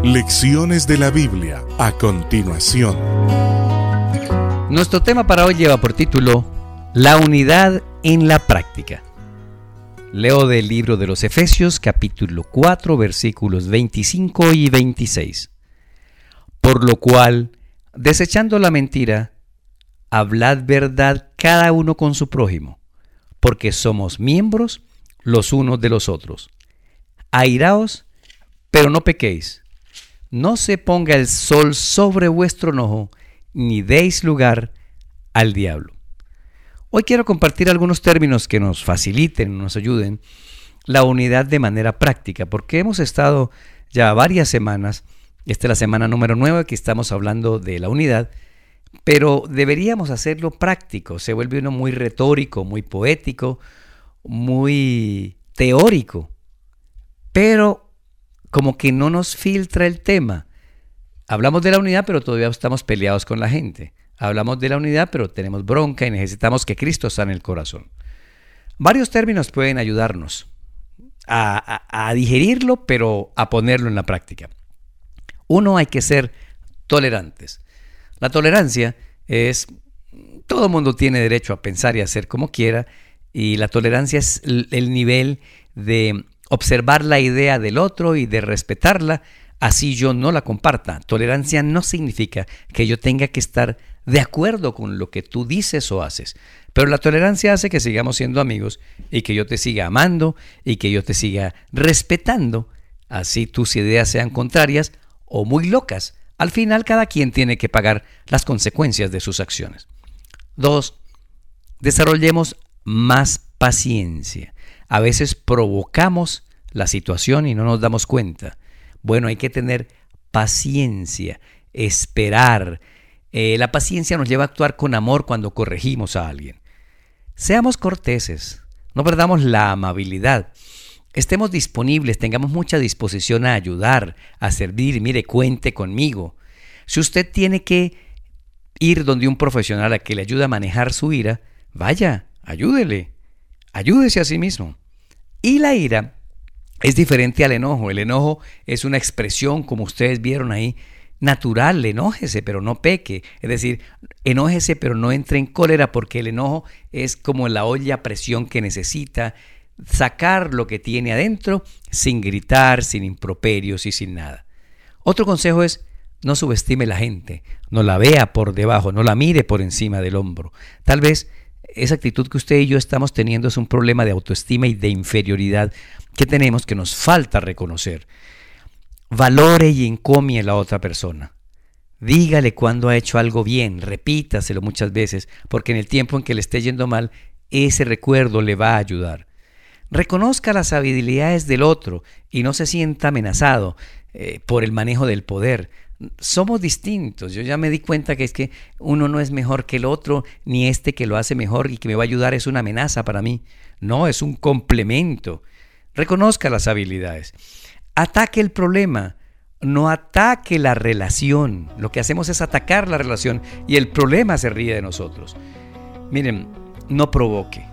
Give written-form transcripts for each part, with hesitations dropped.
Lecciones de la Biblia a continuación. Nuestro tema para hoy lleva por título La unidad en la práctica. Leo del libro de los Efesios, capítulo 4, versículos 25 y 26. Por lo cual, desechando la mentira, hablad verdad cada uno con su prójimo, porque somos miembros los unos de los otros. Airaos, pero no pequéis. No se ponga el sol sobre vuestro enojo, ni deis lugar al diablo. Hoy quiero compartir algunos términos que nos faciliten, nos ayuden la unidad de manera práctica, porque hemos estado ya varias semanas, esta es la semana número 9 que estamos hablando de la unidad, pero deberíamos hacerlo práctico. Se vuelve uno muy retórico, muy poético, muy teórico, pero como que no nos filtra el tema. Hablamos de la unidad, pero todavía estamos peleados con la gente. Hablamos de la unidad, pero tenemos bronca y necesitamos que Cristo sane el corazón. Varios términos pueden ayudarnos a digerirlo, pero a ponerlo en la práctica. Uno, hay que ser tolerantes. La tolerancia es, todo el mundo tiene derecho a pensar y hacer como quiera, y la tolerancia es el nivel de observar la idea del otro y de respetarla, así yo no la comparta. Tolerancia no significa que yo tenga que estar de acuerdo con lo que tú dices o haces, pero la tolerancia hace que sigamos siendo amigos y que yo te siga amando y que yo te siga respetando, así tus ideas sean contrarias o muy locas. Al final, cada quien tiene que pagar las consecuencias de sus acciones. 2. Desarrollemos más paciencia. A veces provocamos la situación y no nos damos cuenta. Bueno, hay que tener paciencia, esperar. La paciencia nos lleva a actuar con amor cuando corregimos a alguien. Seamos corteses, no perdamos la amabilidad. Estemos disponibles, tengamos mucha disposición a ayudar, a servir. Mire, cuente conmigo. Si usted tiene que ir donde un profesional a que le ayude a manejar su ira, vaya, ayúdele, ayúdese a sí mismo. Y la ira es diferente al enojo. El enojo es una expresión, como ustedes vieron ahí, natural. Enójese, pero no peque. Es decir, enójese, pero no entre en cólera, porque el enojo es como la olla a presión que necesita sacar lo que tiene adentro sin gritar, sin improperios y sin nada. Otro consejo es: no subestime la gente, no la vea por debajo, no la mire por encima del hombro. Tal vez esa actitud que usted y yo estamos teniendo es un problema de autoestima y de inferioridad que tenemos, que nos falta reconocer. Valore y encomie a la otra persona. Dígale cuando ha hecho algo bien, repítaselo muchas veces, porque en el tiempo en que le esté yendo mal, ese recuerdo le va a ayudar. Reconozca las habilidades del otro y no se sienta amenazado por el manejo del poder. Somos distintos. Yo ya me di cuenta que es que uno no es mejor que el otro, ni este que lo hace mejor y que me va a ayudar es una amenaza para mí. No, es un complemento. Reconozca las habilidades. Ataque el problema, no ataque la relación. Lo que hacemos es atacar la relación y el problema se ríe de nosotros. Miren, no provoque.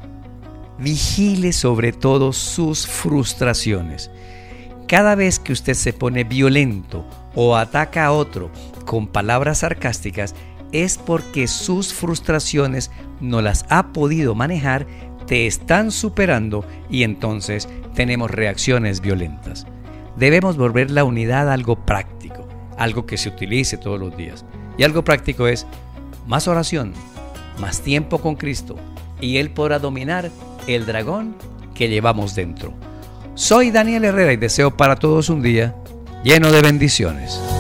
Vigile sobre todo sus frustraciones. Cada vez que usted se pone violento o ataca a otro con palabras sarcásticas, es porque sus frustraciones no las ha podido manejar, te están superando y entonces tenemos reacciones violentas. Debemos volver la unidad a algo práctico, algo que se utilice todos los días. Y algo práctico es más oración, más tiempo con Cristo, y Él podrá dominar el dragón que llevamos dentro. Soy Daniel Herrera y deseo para todos un día lleno de bendiciones.